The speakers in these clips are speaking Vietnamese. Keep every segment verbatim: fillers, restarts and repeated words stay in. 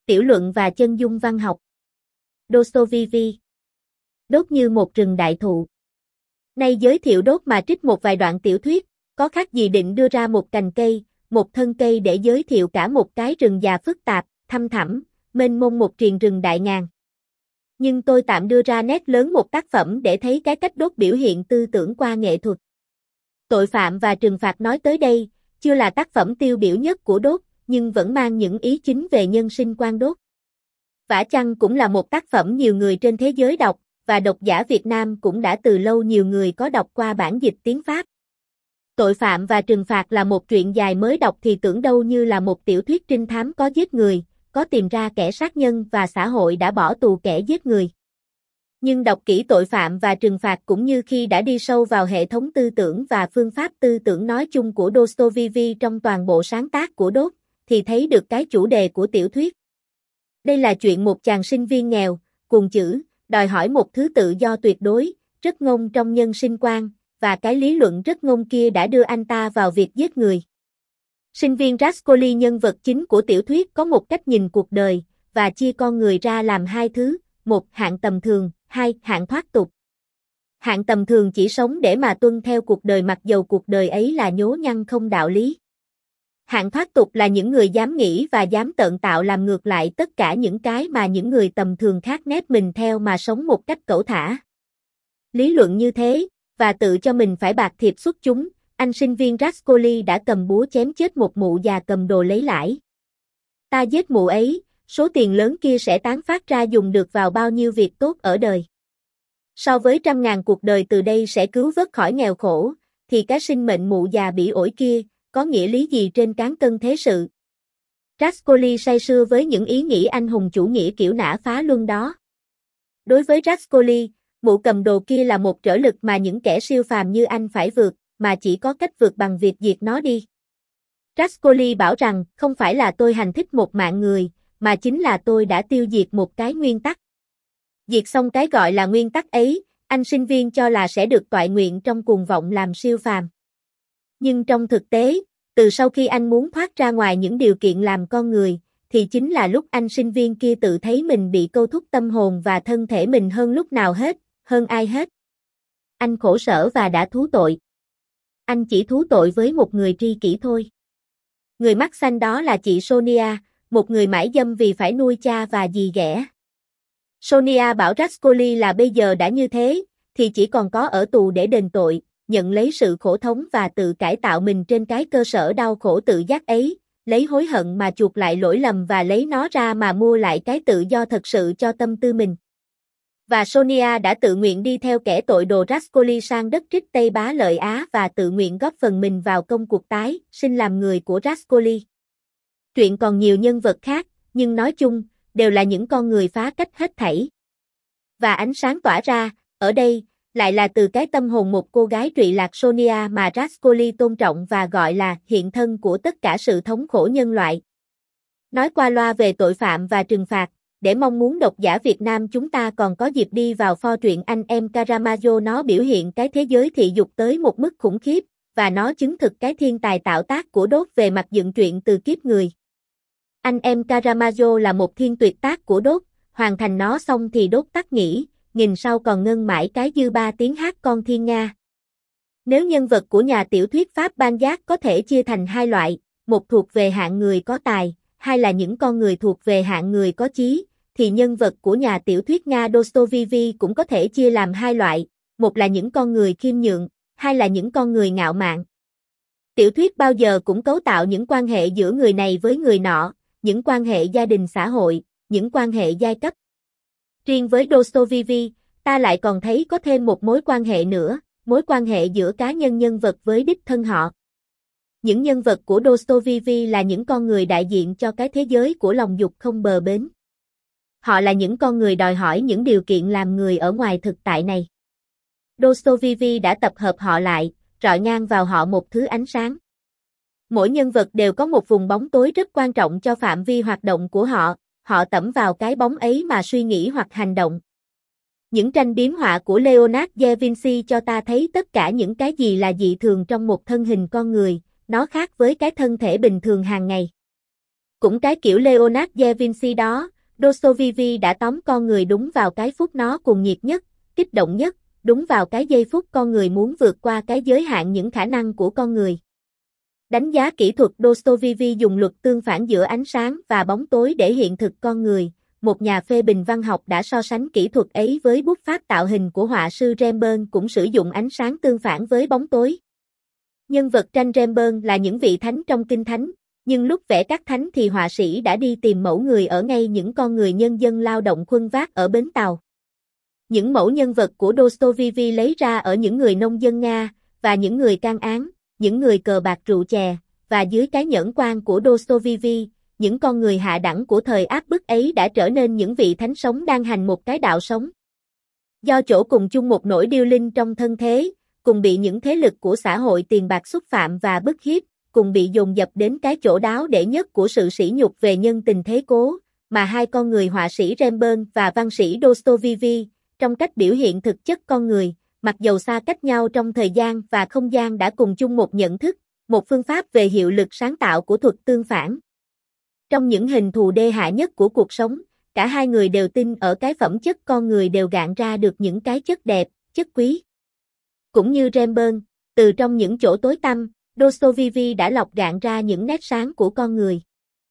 Tiểu luận và chân dung văn học. Dostoevsky. Đốt như một rừng đại thụ. Nay giới thiệu đốt mà trích một vài đoạn tiểu thuyết, có khác gì định đưa ra một cành cây, một thân cây để giới thiệu cả một cái rừng già phức tạp, thăm thẳm, mênh mông một triền rừng đại ngàn. Nhưng tôi tạm đưa ra nét lớn một tác phẩm để thấy cái cách đốt biểu hiện tư tưởng qua nghệ thuật. Tội phạm và trừng phạt nói tới đây, chưa là tác phẩm tiêu biểu nhất của Đốt, nhưng vẫn mang những ý chính về nhân sinh quan Đốt. Vả chăng cũng là một tác phẩm nhiều người trên thế giới đọc, và độc giả Việt Nam cũng đã từ lâu nhiều người có đọc qua bản dịch tiếng Pháp. Tội phạm và trừng phạt là một truyện dài mới đọc thì tưởng đâu như là một tiểu thuyết trinh thám có giết người, có tìm ra kẻ sát nhân và xã hội đã bỏ tù kẻ giết người. Nhưng đọc kỹ tội phạm và trừng phạt cũng như khi đã đi sâu vào hệ thống tư tưởng và phương pháp tư tưởng nói chung của Dostoevsky trong toàn bộ sáng tác của Đốt, thì thấy được cái chủ đề của tiểu thuyết. Đây là chuyện một chàng sinh viên nghèo, cuồng chữ, đòi hỏi một thứ tự do tuyệt đối, rất ngông trong nhân sinh quan, và cái lý luận rất ngông kia đã đưa anh ta vào việc giết người. Sinh viên Raskolny, nhân vật chính của tiểu thuyết, có một cách nhìn cuộc đời, và chia con người ra làm hai thứ, một hạng tầm thường, hai hạng thoát tục. Hạng tầm thường chỉ sống để mà tuân theo cuộc đời mặc dầu cuộc đời ấy là nhố nhăng không đạo lý. Hạng thoát tục là những người dám nghĩ và dám tợn tạo làm ngược lại tất cả những cái mà những người tầm thường khác nép mình theo mà sống một cách cẩu thả. Lý luận như thế, và tự cho mình phải bạc thiệp xuất chúng, anh sinh viên Raskolny đã cầm búa chém chết một mụ già cầm đồ lấy lãi. Ta giết mụ ấy, số tiền lớn kia sẽ tán phát ra dùng được vào bao nhiêu việc tốt ở đời. So với trăm ngàn cuộc đời từ đây sẽ cứu vớt khỏi nghèo khổ, thì cái sinh mệnh mụ già bị ổi kia, có nghĩa lý gì trên cán cân thế sự. Raskolny say sưa với những ý nghĩ anh hùng chủ nghĩa kiểu nã phá luân đó. Đối với Raskolny, mụ cầm đồ kia là một trở lực mà những kẻ siêu phàm như anh phải vượt, mà chỉ có cách vượt bằng việc diệt nó đi. Raskolny bảo rằng, không phải là tôi hành thích một mạng người, mà chính là tôi đã tiêu diệt một cái nguyên tắc. Diệt xong cái gọi là nguyên tắc ấy, anh sinh viên cho là sẽ được toại nguyện trong cuồng vọng làm siêu phàm. Nhưng trong thực tế, từ sau khi anh muốn thoát ra ngoài những điều kiện làm con người, thì chính là lúc anh sinh viên kia tự thấy mình bị câu thúc tâm hồn và thân thể mình hơn lúc nào hết, hơn ai hết. Anh khổ sở và đã thú tội. Anh chỉ thú tội với một người tri kỷ thôi. Người mắt xanh đó là chị Sonia, một người mãi dâm vì phải nuôi cha và dì ghẻ. Sonia bảo Raskolny là bây giờ đã như thế, thì chỉ còn có ở tù để đền tội, nhận lấy sự khổ thống và tự cải tạo mình trên cái cơ sở đau khổ tự giác ấy, lấy hối hận mà chuộc lại lỗi lầm và lấy nó ra mà mua lại cái tự do thật sự cho tâm tư mình. Và Sonia đã tự nguyện đi theo kẻ tội đồ Raskolny sang đất Trích Tây Bá Lợi Á và tự nguyện góp phần mình vào công cuộc tái sinh làm người của Raskolny. Truyện còn nhiều nhân vật khác, nhưng nói chung, đều là những con người phá cách hết thảy. Và ánh sáng tỏa ra, ở đây, lại là từ cái tâm hồn một cô gái trụy lạc Sonia mà Raskolny tôn trọng và gọi là hiện thân của tất cả sự thống khổ nhân loại. Nói qua loa về tội phạm và trừng phạt, để mong muốn độc giả Việt Nam chúng ta còn có dịp đi vào pho truyện Anh Em Karamazov, nó biểu hiện cái thế giới thị dục tới một mức khủng khiếp, và nó chứng thực cái thiên tài tạo tác của Đốt về mặt dựng truyện từ kiếp người. Anh Em Karamazov là một thiên tuyệt tác của Đốt, hoàn thành nó xong thì Đốt tắt nghỉ, nghìn sau còn ngân mãi cái dư ba tiếng hát con thiên nga. Nếu nhân vật của nhà tiểu thuyết Pháp Balzac có thể chia thành hai loại, một thuộc về hạng người có tài, hai là những con người thuộc về hạng người có chí, thì nhân vật của nhà tiểu thuyết Nga Dostoevsky cũng có thể chia làm hai loại, một là những con người khiêm nhượng, hai là những con người ngạo mạn. Tiểu thuyết bao giờ cũng cấu tạo những quan hệ giữa người này với người nọ, những quan hệ gia đình xã hội, những quan hệ giai cấp. Riêng với Dostoevsky, ta lại còn thấy có thêm một mối quan hệ nữa, mối quan hệ giữa cá nhân nhân vật với đích thân họ. Những nhân vật của Dostoevsky là những con người đại diện cho cái thế giới của lòng dục không bờ bến. Họ là những con người đòi hỏi những điều kiện làm người ở ngoài thực tại này. Dostoevsky đã tập hợp họ lại, rọi ngang vào họ một thứ ánh sáng. Mỗi nhân vật đều có một vùng bóng tối rất quan trọng cho phạm vi hoạt động của họ, họ tẩm vào cái bóng ấy mà suy nghĩ hoặc hành động. Những tranh biếm họa của Leonardo da Vinci cho ta thấy tất cả những cái gì là dị thường trong một thân hình con người, nó khác với cái thân thể bình thường hàng ngày. Cũng cái kiểu Leonardo da Vinci đó, Dostoevsky đã tóm con người đúng vào cái phút nó cuồng nhiệt nhất, kích động nhất, đúng vào cái giây phút con người muốn vượt qua cái giới hạn những khả năng của con người. Đánh giá kỹ thuật, Dostoevsky dùng luật tương phản giữa ánh sáng và bóng tối để hiện thực con người. Một nhà phê bình văn học đã so sánh kỹ thuật ấy với bút pháp tạo hình của họa sư Rembrandt cũng sử dụng ánh sáng tương phản với bóng tối. Nhân vật tranh Rembrandt là những vị thánh trong kinh thánh, nhưng lúc vẽ các thánh thì họa sĩ đã đi tìm mẫu người ở ngay những con người nhân dân lao động khuân vác ở bến tàu. Những mẫu nhân vật của Dostoevsky lấy ra ở những người nông dân Nga, và những người can án, những người cờ bạc rượu chè, và dưới cái nhẫn quan của Dostoevsky, những con người hạ đẳng của thời áp bức ấy đã trở nên những vị thánh sống đang hành một cái đạo sống. Do chỗ cùng chung một nỗi điêu linh trong thân thế, cùng bị những thế lực của xã hội tiền bạc xúc phạm và bức hiếp, cùng bị dồn dập đến cái chỗ đáo để nhất của sự sỉ nhục về nhân tình thế cố, mà hai con người họa sĩ Rembrandt và văn sĩ Dostoevsky, trong cách biểu hiện thực chất con người, mặc dầu xa cách nhau trong thời gian và không gian đã cùng chung một nhận thức, một phương pháp về hiệu lực sáng tạo của thuật tương phản. Trong những hình thù đê hạ nhất của cuộc sống, cả hai người đều tin ở cái phẩm chất con người đều gạn ra được những cái chất đẹp, chất quý. Cũng như Rembrandt, từ trong những chỗ tối tăm, Dostoevsky đã lọc gạn ra những nét sáng của con người.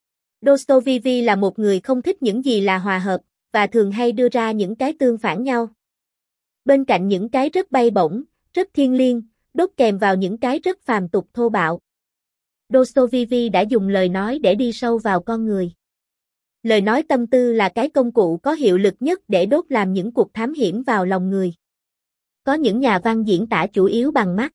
Dostoevsky là một người không thích những gì là hòa hợp, và thường hay đưa ra những cái tương phản nhau. Bên cạnh những cái rất bay bổng, rất thiêng liêng, đốt kèm vào những cái rất phàm tục thô bạo. Dostoevsky đã dùng lời nói để đi sâu vào con người. Lời nói tâm tư là cái công cụ có hiệu lực nhất để đốt làm những cuộc thám hiểm vào lòng người. Có những nhà văn diễn tả chủ yếu bằng mắt.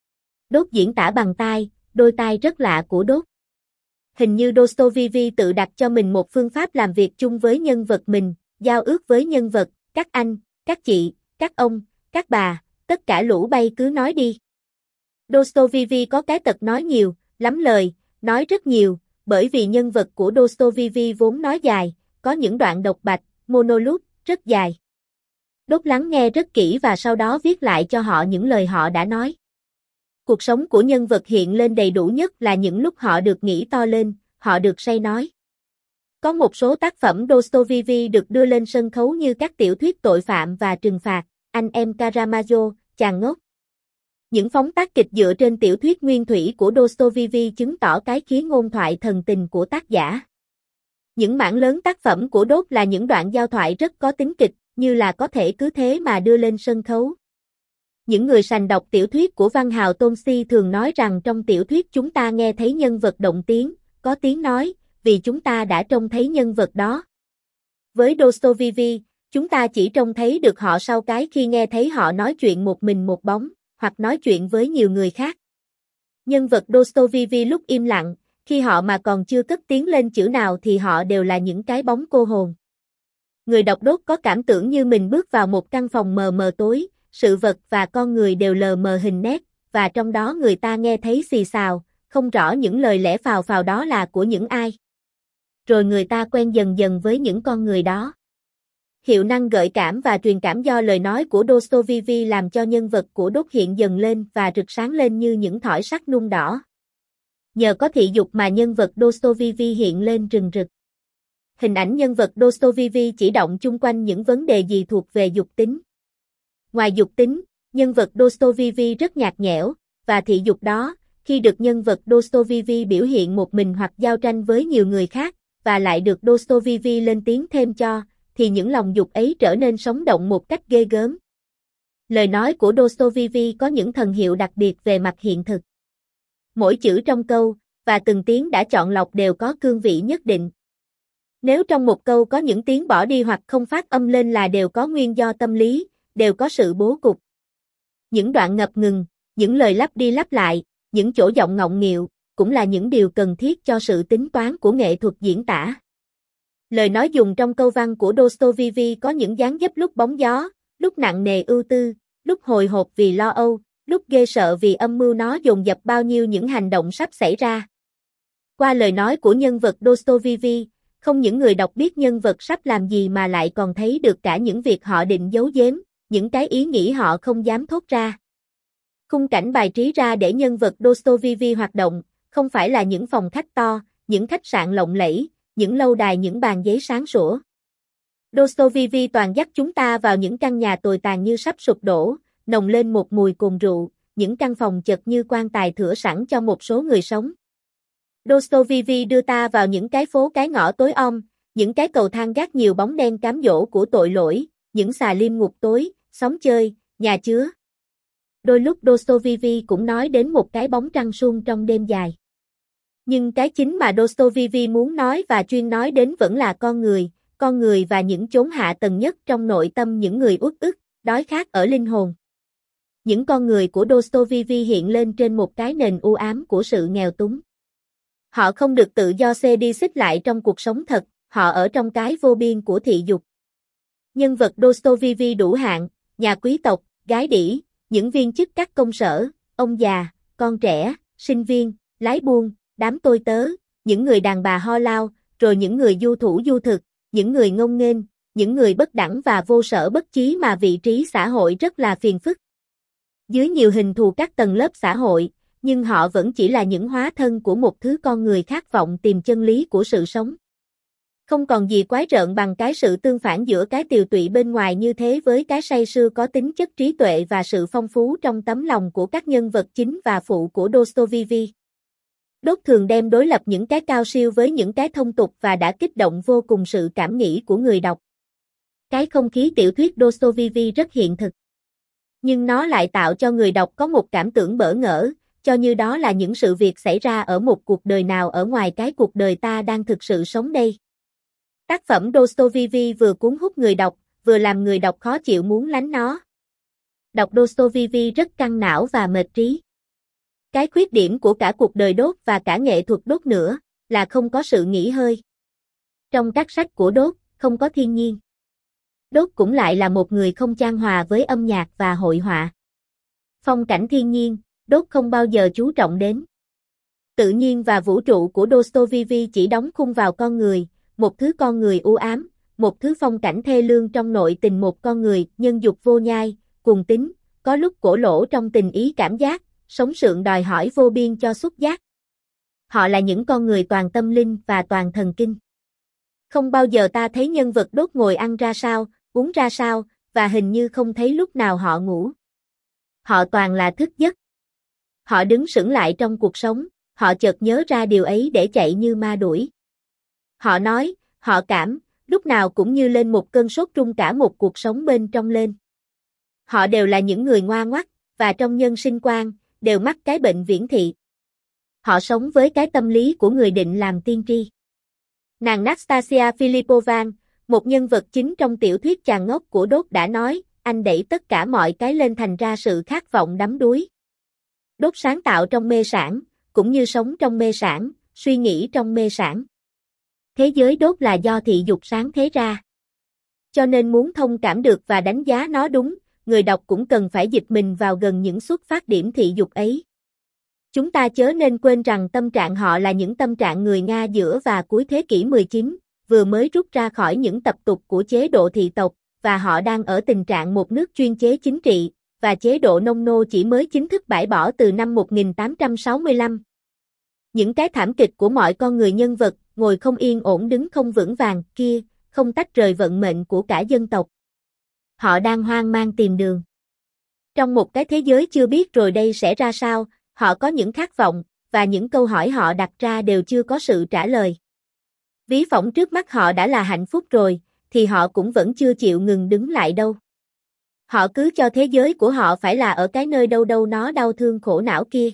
Đốt diễn tả bằng tai, đôi tai rất lạ của đốt. Hình như Dostoevsky tự đặt cho mình một phương pháp làm việc chung với nhân vật mình, giao ước với nhân vật, các anh, các chị, các ông, các bà, tất cả lũ bay cứ nói đi. Dostoevsky có cái tật nói nhiều, lắm lời, nói rất nhiều, bởi vì nhân vật của Dostoevsky vốn nói dài, có những đoạn độc bạch, monologue, rất dài. Đốt lắng nghe rất kỹ và sau đó viết lại cho họ những lời họ đã nói. Cuộc sống của nhân vật hiện lên đầy đủ nhất là những lúc họ được nghĩ to lên, họ được say nói. Có một số tác phẩm Dostoevsky được đưa lên sân khấu như các tiểu thuyết tội phạm và trừng phạt, Anh em Karamazov, Chàng ngốc. Những phóng tác kịch dựa trên tiểu thuyết nguyên thủy của Dostoevsky chứng tỏ cái khí ngôn thoại thần tình của tác giả. Những mảng lớn tác phẩm của Đốt là những đoạn giao thoại rất có tính kịch, như là có thể cứ thế mà đưa lên sân khấu. Những người sành đọc tiểu thuyết của văn hào Tolstoy thường nói rằng trong tiểu thuyết chúng ta nghe thấy nhân vật động tiếng, có tiếng nói, vì chúng ta đã trông thấy nhân vật đó. Với Dostoevsky, chúng ta chỉ trông thấy được họ sau cái khi nghe thấy họ nói chuyện một mình một bóng, hoặc nói chuyện với nhiều người khác. Nhân vật Dostoevsky lúc im lặng, khi họ mà còn chưa cất tiếng lên chữ nào thì họ đều là những cái bóng cô hồn. Người đọc Đốt có cảm tưởng như mình bước vào một căn phòng mờ mờ tối, sự vật và con người đều lờ mờ hình nét, và trong đó người ta nghe thấy xì xào, không rõ những lời lẽ phào phào đó là của những ai. Rồi người ta quen dần dần với những con người đó. Hiệu năng gợi cảm và truyền cảm do lời nói của Dostoevsky làm cho nhân vật của Đốt hiện dần lên và rực sáng lên như những thỏi sắt nung đỏ. Nhờ có thị dục mà nhân vật Dostoevsky hiện lên rừng rực. Hình ảnh nhân vật Dostoevsky chỉ động chung quanh những vấn đề gì thuộc về dục tính. Ngoài dục tính, nhân vật Dostoevsky rất nhạt nhẽo, và thị dục đó, khi được nhân vật Dostoevsky biểu hiện một mình hoặc giao tranh với nhiều người khác, và lại được Dostoevsky lên tiếng thêm cho, thì những lòng dục ấy trở nên sống động một cách ghê gớm. Lời nói của Dostoevsky có những thần hiệu đặc biệt về mặt hiện thực. Mỗi chữ trong câu, và từng tiếng đã chọn lọc đều có cương vị nhất định. Nếu trong một câu có những tiếng bỏ đi hoặc không phát âm lên là đều có nguyên do tâm lý, đều có sự bố cục. Những đoạn ngập ngừng, những lời lặp đi lặp lại, những chỗ giọng ngọng nghịu, cũng là những điều cần thiết cho sự tính toán của nghệ thuật diễn tả. Lời nói dùng trong câu văn của Dostoevsky có những dáng dấp lúc bóng gió, lúc nặng nề ưu tư, lúc hồi hộp vì lo âu, lúc ghê sợ vì âm mưu nó dồn dập bao nhiêu những hành động sắp xảy ra. Qua lời nói của nhân vật Dostoevsky, không những người đọc biết nhân vật sắp làm gì mà lại còn thấy được cả những việc họ định giấu giếm, những cái ý nghĩ họ không dám thốt ra. Khung cảnh bài trí ra để nhân vật Dostoevsky hoạt động, không phải là những phòng khách to, những khách sạn lộng lẫy, những lâu đài, những bàn giấy sáng sủa. Dostoevsky toàn dắt chúng ta vào những căn nhà tồi tàn như sắp sụp đổ, nồng lên một mùi cồn rượu, những căn phòng chật như quan tài thửa sẵn cho một số người sống. Dostoevsky đưa ta vào những cái phố cái ngõ tối om, những cái cầu thang gác nhiều bóng đen cám dỗ của tội lỗi, những xà lim ngục tối, xóm chơi, nhà chứa. Đôi lúc Dostoevsky cũng nói đến một cái bóng trăng suông trong đêm dài. Nhưng cái chính mà Dostoevsky muốn nói và chuyên nói đến vẫn là con người, con người và những chốn hạ tầng nhất trong nội tâm những người uất ức, đói khát ở linh hồn. Những con người của Dostoevsky hiện lên trên một cái nền u ám của sự nghèo túng. Họ không được tự do xê đi xích lại trong cuộc sống thật, họ ở trong cái vô biên của thị dục. Nhân vật Dostoevsky đủ hạng, nhà quý tộc, gái đĩ, những viên chức các công sở, ông già, con trẻ, sinh viên, lái buôn, đám tôi tớ, những người đàn bà ho lao, rồi những người du thủ du thực, những người ngông nghênh, những người bất đẳng và vô sở bất chí mà vị trí xã hội rất là phiền phức. Dưới nhiều hình thù các tầng lớp xã hội, nhưng họ vẫn chỉ là những hóa thân của một thứ con người khát vọng tìm chân lý của sự sống. Không còn gì quái rợn bằng cái sự tương phản giữa cái tiều tụy bên ngoài như thế với cái say sưa có tính chất trí tuệ và sự phong phú trong tấm lòng của các nhân vật chính và phụ của Dostoevsky. Đốt thường đem đối lập những cái cao siêu với những cái thông tục và đã kích động vô cùng sự cảm nghĩ của người đọc. Cái không khí tiểu thuyết Dostoevsky rất hiện thực. Nhưng nó lại tạo cho người đọc có một cảm tưởng bỡ ngỡ, cho như đó là những sự việc xảy ra ở một cuộc đời nào ở ngoài cái cuộc đời ta đang thực sự sống đây. Tác phẩm Dostoevsky vừa cuốn hút người đọc, vừa làm người đọc khó chịu muốn lánh nó. Đọc Dostoevsky rất căng não và mệt trí. Cái khuyết điểm của cả cuộc đời Đốt và cả nghệ thuật Đốt nữa, là không có sự nghỉ hơi. Trong các sách của Đốt, không có thiên nhiên. Đốt cũng lại là một người không chan hòa với âm nhạc và hội họa. Phong cảnh thiên nhiên, Đốt không bao giờ chú trọng đến. Tự nhiên và vũ trụ của Dostoevsky chỉ đóng khung vào con người, một thứ con người u ám, một thứ phong cảnh thê lương trong nội tình một con người nhân dục vô nhai, cuồng tín, có lúc cổ lỗ trong tình ý cảm giác, sống sượng đòi hỏi vô biên cho xúc giác. Họ là những con người toàn tâm linh và toàn thần kinh. Không bao giờ ta thấy nhân vật Đốt ngồi ăn ra sao, uống ra sao, và hình như không thấy lúc nào họ ngủ. Họ toàn là thức giấc. Họ đứng sững lại trong cuộc sống, họ chợt nhớ ra điều ấy để chạy như ma đuổi. Họ nói, họ cảm, lúc nào cũng như lên một cơn sốt rung cả một cuộc sống bên trong lên. Họ đều là những người ngoan ngoắt, và trong nhân sinh quan, đều mắc cái bệnh viễn thị. Họ sống với cái tâm lý của người định làm tiên tri. Nàng Nastasia Philippova, một nhân vật chính trong tiểu thuyết Chàng ngốc của Đốt đã nói, anh đẩy tất cả mọi cái lên thành ra sự khát vọng đắm đuối. Đốt sáng tạo trong mê sản, cũng như sống trong mê sản, suy nghĩ trong mê sản. Thế giới Đốt là do thị dục sáng thế ra. Cho nên muốn thông cảm được và đánh giá nó đúng, người đọc cũng cần phải dịch mình vào gần những xuất phát điểm thị dục ấy. Chúng ta chớ nên quên rằng tâm trạng họ là những tâm trạng người Nga giữa và cuối thế kỷ mười chín, vừa mới rút ra khỏi những tập tục của chế độ thị tộc, và họ đang ở tình trạng một nước chuyên chế chính trị, và chế độ nông nô chỉ mới chính thức bãi bỏ từ năm một nghìn tám trăm sáu mươi lăm. Những cái thảm kịch của mọi con người nhân vật, ngồi không yên ổn đứng không vững vàng, kia, không tách rời vận mệnh của cả dân tộc. Họ đang hoang mang tìm đường. Trong một cái thế giới chưa biết rồi đây sẽ ra sao, họ có những khát vọng, và những câu hỏi họ đặt ra đều chưa có sự trả lời. Ví phỏng trước mắt họ đã là hạnh phúc rồi, thì họ cũng vẫn chưa chịu ngừng đứng lại đâu. Họ cứ cho thế giới của họ phải là ở cái nơi đâu đâu nó đau thương khổ não kia.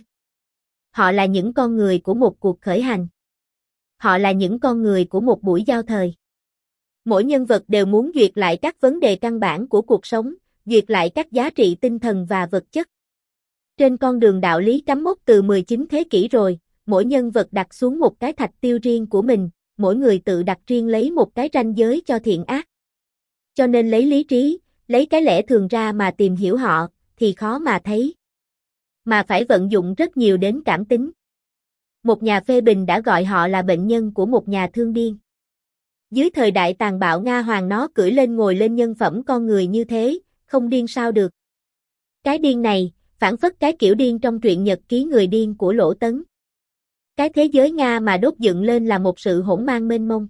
Họ là những con người của một cuộc khởi hành. Họ là những con người của một buổi giao thời. Mỗi nhân vật đều muốn duyệt lại các vấn đề căn bản của cuộc sống, duyệt lại các giá trị tinh thần và vật chất. Trên con đường đạo lý cắm mốc từ mười chín thế kỷ rồi, mỗi nhân vật đặt xuống một cái thạch tiêu riêng của mình, mỗi người tự đặt riêng lấy một cái ranh giới cho thiện ác. Cho nên lấy lý trí, lấy cái lẽ thường ra mà tìm hiểu họ, thì khó mà thấy. Mà phải vận dụng rất nhiều đến cảm tính. Một nhà phê bình đã gọi họ là bệnh nhân của một nhà thương điên. Dưới thời đại tàn bạo Nga Hoàng nó cưỡi lên ngồi lên nhân phẩm con người như thế, không điên sao được. Cái điên này, phản phất cái kiểu điên trong truyện nhật ký người điên của Lỗ Tấn. Cái thế giới Nga mà đốt dựng lên là một sự hỗn mang mênh mông.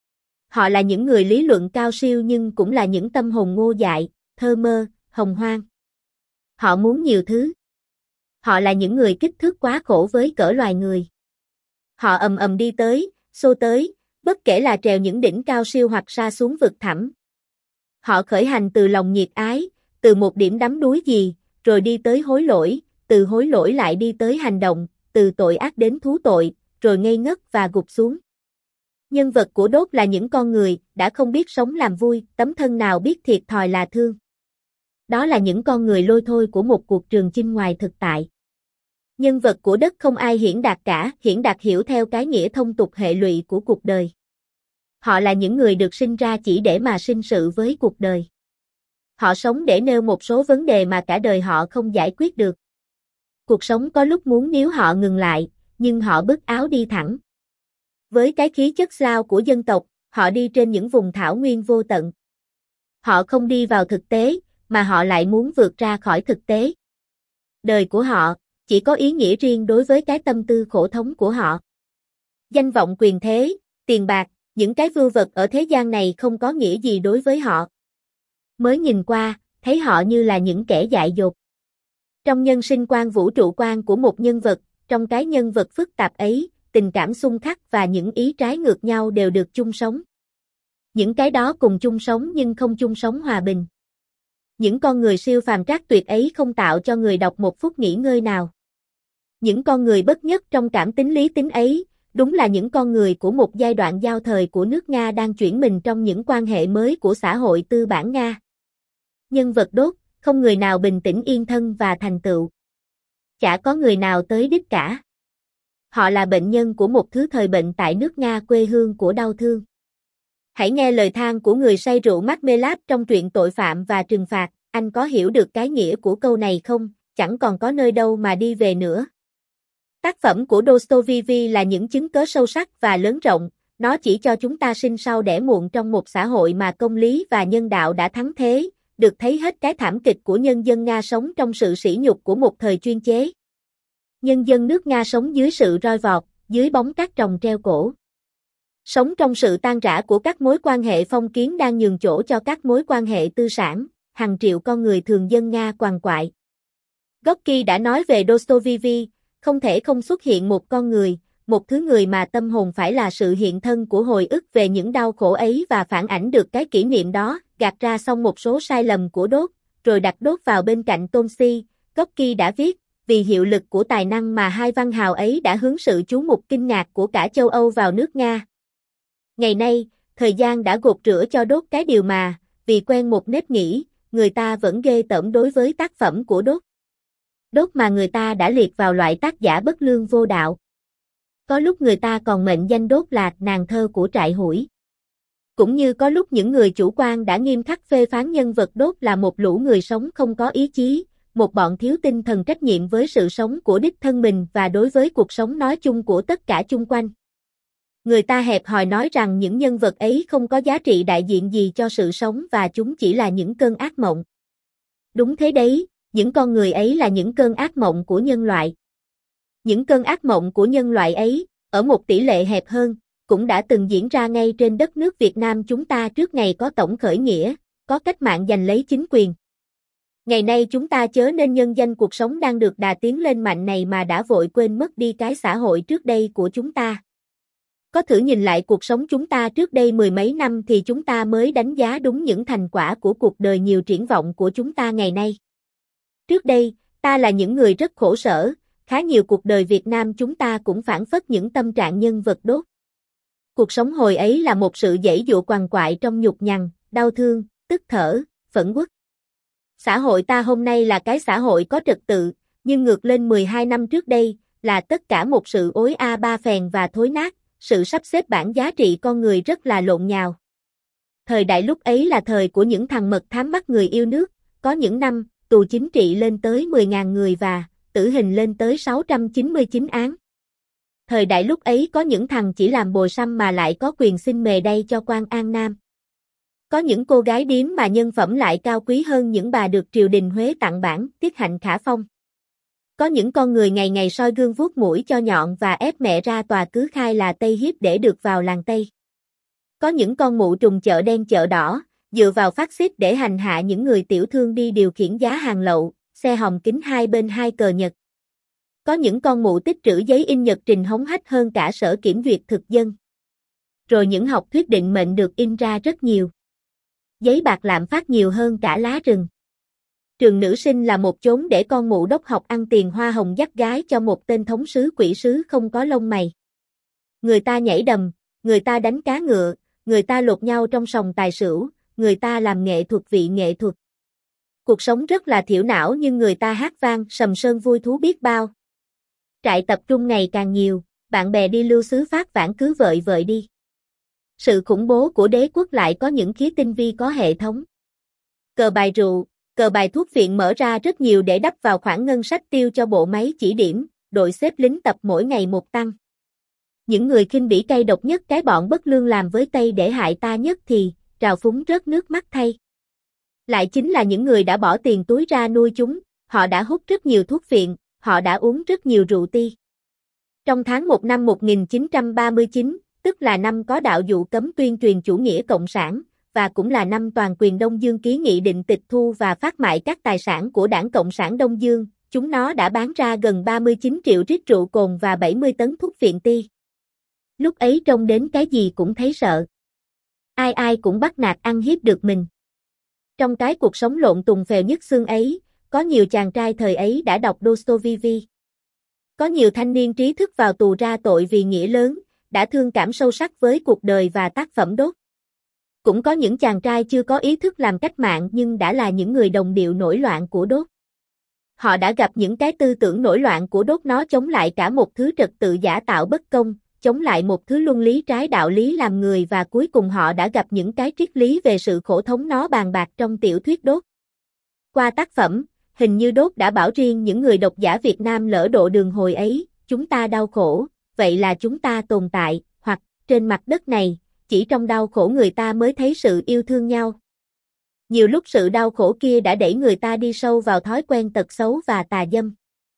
Họ là những người lý luận cao siêu nhưng cũng là những tâm hồn ngô dại, thơ mơ, hồng hoang. Họ muốn nhiều thứ. Họ là những người kích thước quá khổ với cỡ loài người. Họ ầm ầm đi tới, xô tới, bất kể là trèo những đỉnh cao siêu hoặc sa xuống vực thẳm. Họ khởi hành từ lòng nhiệt ái, từ một điểm đắm đuối gì, rồi đi tới hối lỗi, từ hối lỗi lại đi tới hành động, từ tội ác đến thú tội, rồi ngây ngất và gục xuống. Nhân vật của đốt là những con người, đã không biết sống làm vui, tấm thân nào biết thiệt thòi là thương. Đó là những con người lôi thôi của một cuộc trường chinh ngoài thực tại. Nhân vật của đất không ai hiển đạt cả, hiển đạt hiểu theo cái nghĩa thông tục hệ lụy của cuộc đời. Họ là những người được sinh ra chỉ để mà sinh sự với cuộc đời. Họ sống để nêu một số vấn đề mà cả đời họ không giải quyết được. Cuộc sống có lúc muốn níu họ ngừng lại, nhưng họ bứt áo đi thẳng. Với cái khí chất Slav của dân tộc, họ đi trên những vùng thảo nguyên vô tận. Họ không đi vào thực tế, mà họ lại muốn vượt ra khỏi thực tế. Đời của họ chỉ có ý nghĩa riêng đối với cái tâm tư khổ thống của họ. Danh vọng quyền thế, tiền bạc, những cái vưu vật ở thế gian này không có nghĩa gì đối với họ. Mới nhìn qua, thấy họ như là những kẻ dại dột. Trong nhân sinh quan vũ trụ quan của một nhân vật, trong cái nhân vật phức tạp ấy, tình cảm xung khắc và những ý trái ngược nhau đều được chung sống. Những cái đó cùng chung sống nhưng không chung sống hòa bình. Những con người siêu phàm trác tuyệt ấy không tạo cho người đọc một phút nghỉ ngơi nào. Những con người bất nhất trong cảm tính lý tính ấy, đúng là những con người của một giai đoạn giao thời của nước Nga đang chuyển mình trong những quan hệ mới của xã hội tư bản Nga. Nhân vật đốt, không người nào bình tĩnh yên thân và thành tựu. Chả có người nào tới đích cả. Họ là bệnh nhân của một thứ thời bệnh tại nước Nga quê hương của đau thương. Hãy nghe lời than của người say rượu Marmelade trong truyện Tội phạm và trừng phạt, anh có hiểu được cái nghĩa của câu này không? Chẳng còn có nơi đâu mà đi về nữa. Tác phẩm của Dostoevsky là những chứng cớ sâu sắc và lớn rộng, nó chỉ cho chúng ta sinh sau đẻ muộn trong một xã hội mà công lý và nhân đạo đã thắng thế, được thấy hết cái thảm kịch của nhân dân Nga sống trong sự sỉ nhục của một thời chuyên chế. Nhân dân nước Nga sống dưới sự roi vọt, dưới bóng các trồng treo cổ. Sống trong sự tan rã của các mối quan hệ phong kiến đang nhường chỗ cho các mối quan hệ tư sản, hàng triệu con người thường dân Nga quằn quại. Gorky đã nói về Dostoevsky, không thể không xuất hiện một con người, một thứ người mà tâm hồn phải là sự hiện thân của hồi ức về những đau khổ ấy và phản ảnh được cái kỷ niệm đó, gạt ra xong một số sai lầm của đốt, rồi đặt đốt vào bên cạnh Tolstoy. Gorky đã viết, vì hiệu lực của tài năng mà hai văn hào ấy đã hướng sự chú mục kinh ngạc của cả châu Âu vào nước Nga. Ngày nay, thời gian đã gột rửa cho đốt cái điều mà, vì quen một nếp nghĩ, người ta vẫn ghê tởm đối với tác phẩm của đốt. Đốt mà người ta đã liệt vào loại tác giả bất lương vô đạo. Có lúc người ta còn mệnh danh đốt là nàng thơ của trại hủi. Cũng như có lúc những người chủ quan đã nghiêm khắc phê phán nhân vật đốt là một lũ người sống không có ý chí, một bọn thiếu tinh thần trách nhiệm với sự sống của đích thân mình và đối với cuộc sống nói chung của tất cả chung quanh. Người ta hẹp hòi nói rằng những nhân vật ấy không có giá trị đại diện gì cho sự sống và chúng chỉ là những cơn ác mộng. Đúng thế đấy, những con người ấy là những cơn ác mộng của nhân loại. Những cơn ác mộng của nhân loại ấy, ở một tỷ lệ hẹp hơn, cũng đã từng diễn ra ngay trên đất nước Việt Nam chúng ta trước ngày có tổng khởi nghĩa, có cách mạng giành lấy chính quyền. Ngày nay chúng ta chớ nên nhân danh cuộc sống đang được đà tiến lên mạnh này mà đã vội quên mất đi cái xã hội trước đây của chúng ta. Có thử nhìn lại cuộc sống chúng ta trước đây mười mấy năm thì chúng ta mới đánh giá đúng những thành quả của cuộc đời nhiều triển vọng của chúng ta ngày nay. Trước đây, ta là những người rất khổ sở, khá nhiều cuộc đời Việt Nam chúng ta cũng phản phất những tâm trạng nhân vật đốt. Cuộc sống hồi ấy là một sự giãy giụa quằn quại trong nhục nhằn, đau thương, tức thở, phẫn uất. Xã hội ta hôm nay là cái xã hội có trật tự, nhưng ngược lên mười hai năm trước đây, là tất cả một sự ối a ba phèn và thối nát, sự sắp xếp bảng giá trị con người rất là lộn nhào. Thời đại lúc ấy là thời của những thằng mật thám bắt người yêu nước, có những năm, tù chính trị lên tới mười nghìn người và tử hình lên tới sáu trăm chín mươi chín án. Thời đại lúc ấy có những thằng chỉ làm bồi xăm mà lại có quyền xin mề đay cho quan An Nam. Có những cô gái điếm mà nhân phẩm lại cao quý hơn những bà được triều đình Huế tặng bảng, tiết hạnh khả phong. Có những con người ngày ngày soi gương vuốt mũi cho nhọn và ép mẹ ra tòa cứ khai là Tây hiếp để được vào làng Tây. Có những con mụ trùng chợ đen chợ đỏ, dựa vào phát xít để hành hạ những người tiểu thương đi điều khiển giá hàng lậu, xe hòm kín hai bên hai cờ Nhật. Có những con mụ tích trữ giấy in nhật trình hống hách hơn cả sở kiểm duyệt thực dân. Rồi những học thuyết định mệnh được in ra rất nhiều. Giấy bạc lạm phát nhiều hơn cả lá rừng. Trường nữ sinh là một chốn để con mụ đốc học ăn tiền hoa hồng dắt gái cho một tên thống sứ quỷ sứ không có lông mày. Người ta nhảy đầm, người ta đánh cá ngựa, người ta lột nhau trong sòng tài sửu, người ta làm nghệ thuật vị nghệ thuật. Cuộc sống rất là thiểu não nhưng người ta hát vang sầm sơn vui thú biết bao. Trại tập trung ngày càng nhiều, bạn bè đi lưu xứ phát vãn cứ vợi vợi đi. Sự khủng bố của đế quốc lại có những khía tinh vi có hệ thống. Cờ bài rượu, cờ bài thuốc viện mở ra rất nhiều để đắp vào khoản ngân sách tiêu cho bộ máy chỉ điểm, đội xếp lính tập mỗi ngày một tăng. Những người khinh bỉ cay độc nhất cái bọn bất lương làm với Tây để hại ta nhất thì, trào phúng rớt nước mắt thay. Lại chính là những người đã bỏ tiền túi ra nuôi chúng, họ đã hút rất nhiều thuốc viện, họ đã uống rất nhiều rượu ti. Trong tháng một năm một nghìn chín trăm ba mươi chín, tức là năm có đạo dụ cấm tuyên truyền chủ nghĩa cộng sản, và cũng là năm toàn quyền Đông Dương ký nghị định tịch thu và phát mại các tài sản của Đảng Cộng sản Đông Dương, chúng nó đã bán ra gần ba mươi chín triệu lít rượu cồn và bảy mươi tấn thuốc viện ti. Lúc ấy trông đến cái gì cũng thấy sợ. Ai ai cũng bắt nạt ăn hiếp được mình. Trong cái cuộc sống lộn tùng phèo nhất xương ấy, có nhiều chàng trai thời ấy đã đọc Dostoevsky. Có nhiều thanh niên trí thức vào tù ra tội vì nghĩa lớn, đã thương cảm sâu sắc với cuộc đời và tác phẩm Đốt. Cũng có những chàng trai chưa có ý thức làm cách mạng nhưng đã là những người đồng điệu nổi loạn của Đốt. Họ đã gặp những cái tư tưởng nổi loạn của Đốt nó chống lại cả một thứ trật tự giả tạo bất công, chống lại một thứ luân lý trái đạo lý làm người và cuối cùng họ đã gặp những cái triết lý về sự khổ thống nó bàn bạc trong tiểu thuyết Đốt. Qua tác phẩm, hình như Đốt đã bảo riêng những người độc giả Việt Nam lỡ độ đường hồi ấy, chúng ta đau khổ, vậy là chúng ta tồn tại, hoặc, trên mặt đất này, chỉ trong đau khổ người ta mới thấy sự yêu thương nhau. Nhiều lúc sự đau khổ kia đã đẩy người ta đi sâu vào thói quen tật xấu và tà dâm.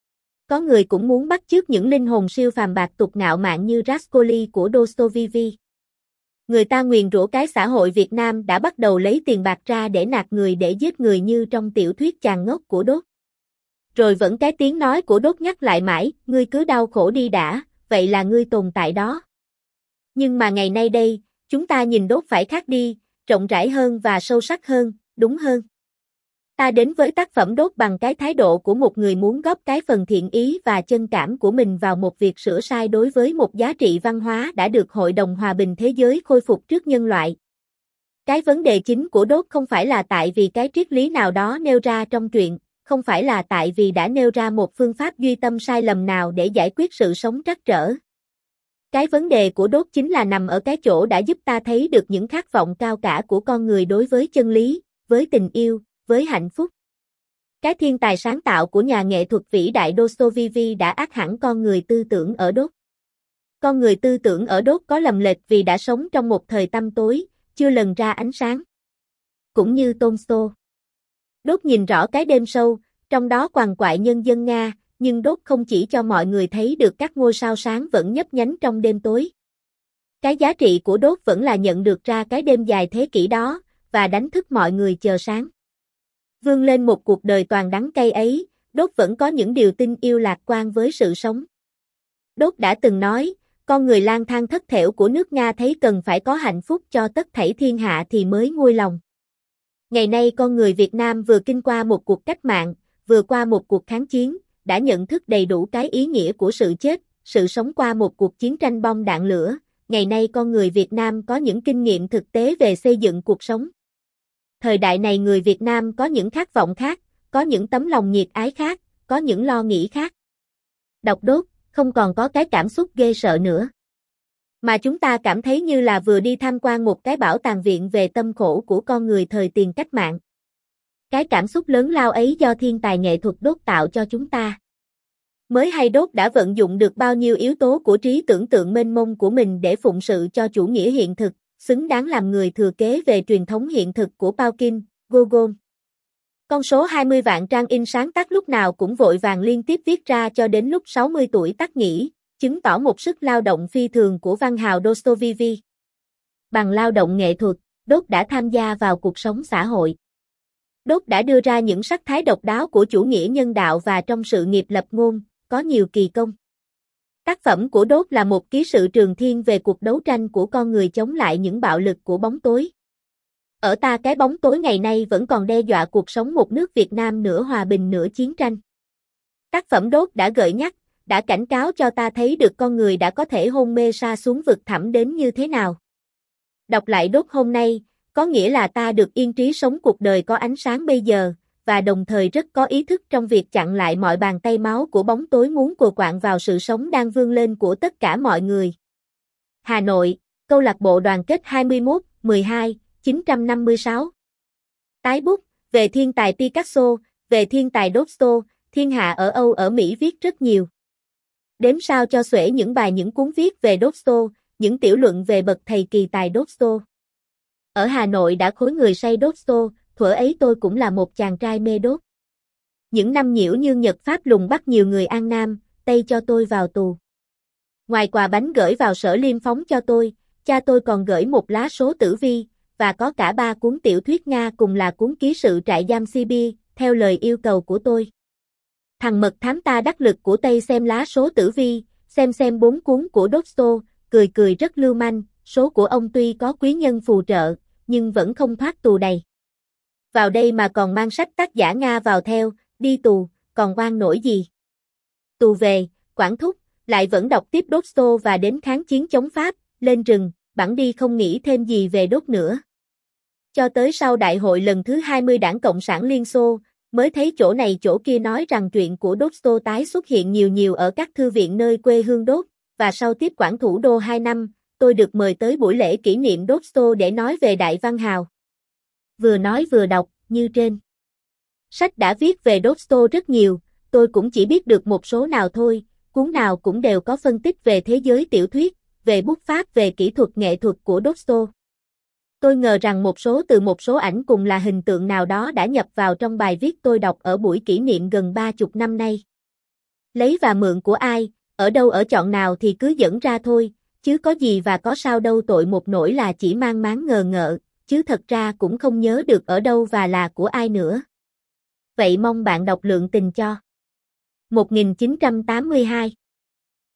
Có người cũng muốn bắt chước những linh hồn siêu phàm bạc tục ngạo mạn như Raskolny của Dostoevsky. Người ta nguyền rủa cái xã hội Việt Nam đã bắt đầu lấy tiền bạc ra để nạt người để giết người như trong tiểu thuyết Chàng ngốc của Đốt. Rồi vẫn cái tiếng nói của Đốt nhắc lại mãi, ngươi cứ đau khổ đi đã, vậy là ngươi tồn tại đó. Nhưng mà ngày nay đây, chúng ta nhìn Đốt phải khác đi, rộng rãi hơn và sâu sắc hơn, đúng hơn. Ta đến với tác phẩm Đốt bằng cái thái độ của một người muốn góp cái phần thiện ý và chân cảm của mình vào một việc sửa sai đối với một giá trị văn hóa đã được Hội đồng Hòa bình Thế giới khôi phục trước nhân loại. Cái vấn đề chính của Đốt không phải là tại vì cái triết lý nào đó nêu ra trong truyện, không phải là tại vì đã nêu ra một phương pháp duy tâm sai lầm nào để giải quyết sự sống trắc trở. Cái vấn đề của Đốt chính là nằm ở cái chỗ đã giúp ta thấy được những khát vọng cao cả của con người đối với chân lý, với tình yêu, với hạnh phúc. Cái thiên tài sáng tạo của nhà nghệ thuật vĩ đại Dostoevsky đã ác hẳn con người tư tưởng ở Đốt. Con người tư tưởng ở Đốt có lầm lệch vì đã sống trong một thời tăm tối, chưa lần ra ánh sáng. Cũng như Tolstoy. Đốt nhìn rõ cái đêm sâu, trong đó quằn quại nhân dân Nga, nhưng Đốt không chỉ cho mọi người thấy được các ngôi sao sáng vẫn nhấp nhánh trong đêm tối. Cái giá trị của Đốt vẫn là nhận được ra cái đêm dài thế kỷ đó, và đánh thức mọi người chờ sáng. Vươn lên một cuộc đời toàn đắng cay ấy, Đốt vẫn có những điều tin yêu lạc quan với sự sống. Đốt đã từng nói, con người lang thang thất thểu của nước Nga thấy cần phải có hạnh phúc cho tất thảy thiên hạ thì mới nguôi lòng. Ngày nay con người Việt Nam vừa kinh qua một cuộc cách mạng, vừa qua một cuộc kháng chiến, đã nhận thức đầy đủ cái ý nghĩa của sự chết, sự sống qua một cuộc chiến tranh bom đạn lửa. Ngày nay con người Việt Nam có những kinh nghiệm thực tế về xây dựng cuộc sống. Thời đại này người Việt Nam có những khát vọng khác, có những tấm lòng nhiệt ái khác, có những lo nghĩ khác. Đọc Đốt, không còn có cái cảm xúc ghê sợ nữa. Mà chúng ta cảm thấy như là vừa đi tham quan một cái bảo tàng viện về tâm khổ của con người thời tiền cách mạng. Cái cảm xúc lớn lao ấy do thiên tài nghệ thuật Đốt tạo cho chúng ta. Mới hay Đốt đã vận dụng được bao nhiêu yếu tố của trí tưởng tượng mênh mông của mình để phụng sự cho chủ nghĩa hiện thực, xứng đáng làm người thừa kế về truyền thống hiện thực của Pushkin, Gogol. Con số hai mươi vạn trang in sáng tác lúc nào cũng vội vàng liên tiếp viết ra cho đến lúc sáu mươi tuổi tắt nghỉ, chứng tỏ một sức lao động phi thường của văn hào Dostoevsky. Bằng lao động nghệ thuật, Đốt đã tham gia vào cuộc sống xã hội. Đốt đã đưa ra những sắc thái độc đáo của chủ nghĩa nhân đạo và trong sự nghiệp lập ngôn, có nhiều kỳ công. Tác phẩm của Đốt là một ký sự trường thiên về cuộc đấu tranh của con người chống lại những bạo lực của bóng tối. Ở ta cái bóng tối ngày nay vẫn còn đe dọa cuộc sống một nước Việt Nam nửa hòa bình nửa chiến tranh. Tác phẩm Đốt đã gợi nhắc, đã cảnh cáo cho ta thấy được con người đã có thể hôn mê sa xuống vực thẳm đến như thế nào. Đọc lại Đốt hôm nay, có nghĩa là ta được yên trí sống cuộc đời có ánh sáng bây giờ, và đồng thời rất có ý thức trong việc chặn lại mọi bàn tay máu của bóng tối muốn cùa quạng vào sự sống đang vươn lên của tất cả mọi người. Hà Nội, Câu lạc bộ Đoàn kết hai mươi mốt, mười hai, chín trăm năm mươi sáu. Tái bút, về thiên tài Picasso, về thiên tài Dosto, thiên hạ ở Âu ở Mỹ viết rất nhiều. Đếm sao cho xuể những bài những cuốn viết về Dosto, những tiểu luận về bậc thầy kỳ tài Dosto. Ở Hà Nội đã khối người say Dosto, thuở ấy tôi cũng là một chàng trai mê đốt. Những năm nhiễu như Nhật Pháp lùng bắt nhiều người An Nam, Tây cho tôi vào tù. Ngoài quà bánh gửi vào Sở Liêm phóng cho tôi, cha tôi còn gửi một lá số tử vi, và có cả ba cuốn tiểu thuyết Nga cùng là cuốn ký sự trại giam Sibiu, theo lời yêu cầu của tôi. Thằng mật thám ta đắc lực của Tây xem lá số tử vi, xem xem bốn cuốn của Dosto, cười cười rất lưu manh, số của ông tuy có quý nhân phù trợ, nhưng vẫn không thoát tù đầy. Vào đây mà còn mang sách tác giả Nga vào theo, đi tù, còn oan nổi gì. Tù về, quản thúc, lại vẫn đọc tiếp Dosto và đến kháng chiến chống Pháp, lên rừng, bẵng đi không nghĩ thêm gì về Đốt nữa. Cho tới sau đại hội lần thứ hai mươi Đảng Cộng sản Liên Xô, mới thấy chỗ này chỗ kia nói rằng chuyện của Dosto tái xuất hiện nhiều nhiều ở các thư viện nơi quê hương Đốt, và sau tiếp quản thủ đô hai năm, tôi được mời tới buổi lễ kỷ niệm Dosto để nói về đại văn hào. Vừa nói vừa đọc, như trên. Sách đã viết về Dosto rất nhiều, tôi cũng chỉ biết được một số nào thôi, cuốn nào cũng đều có phân tích về thế giới tiểu thuyết, về bút pháp, về kỹ thuật nghệ thuật của Dosto. Tôi ngờ rằng một số từ một số ảnh cùng là hình tượng nào đó đã nhập vào trong bài viết tôi đọc ở buổi kỷ niệm gần ba chục năm nay. Lấy và mượn của ai, ở đâu ở chọn nào thì cứ dẫn ra thôi, chứ có gì và có sao đâu, tội một nỗi là chỉ mang máng ngờ ngợ, chứ thật ra cũng không nhớ được ở đâu và là của ai nữa. Vậy mong bạn đọc lượng tình cho. một nghìn chín trăm tám mươi hai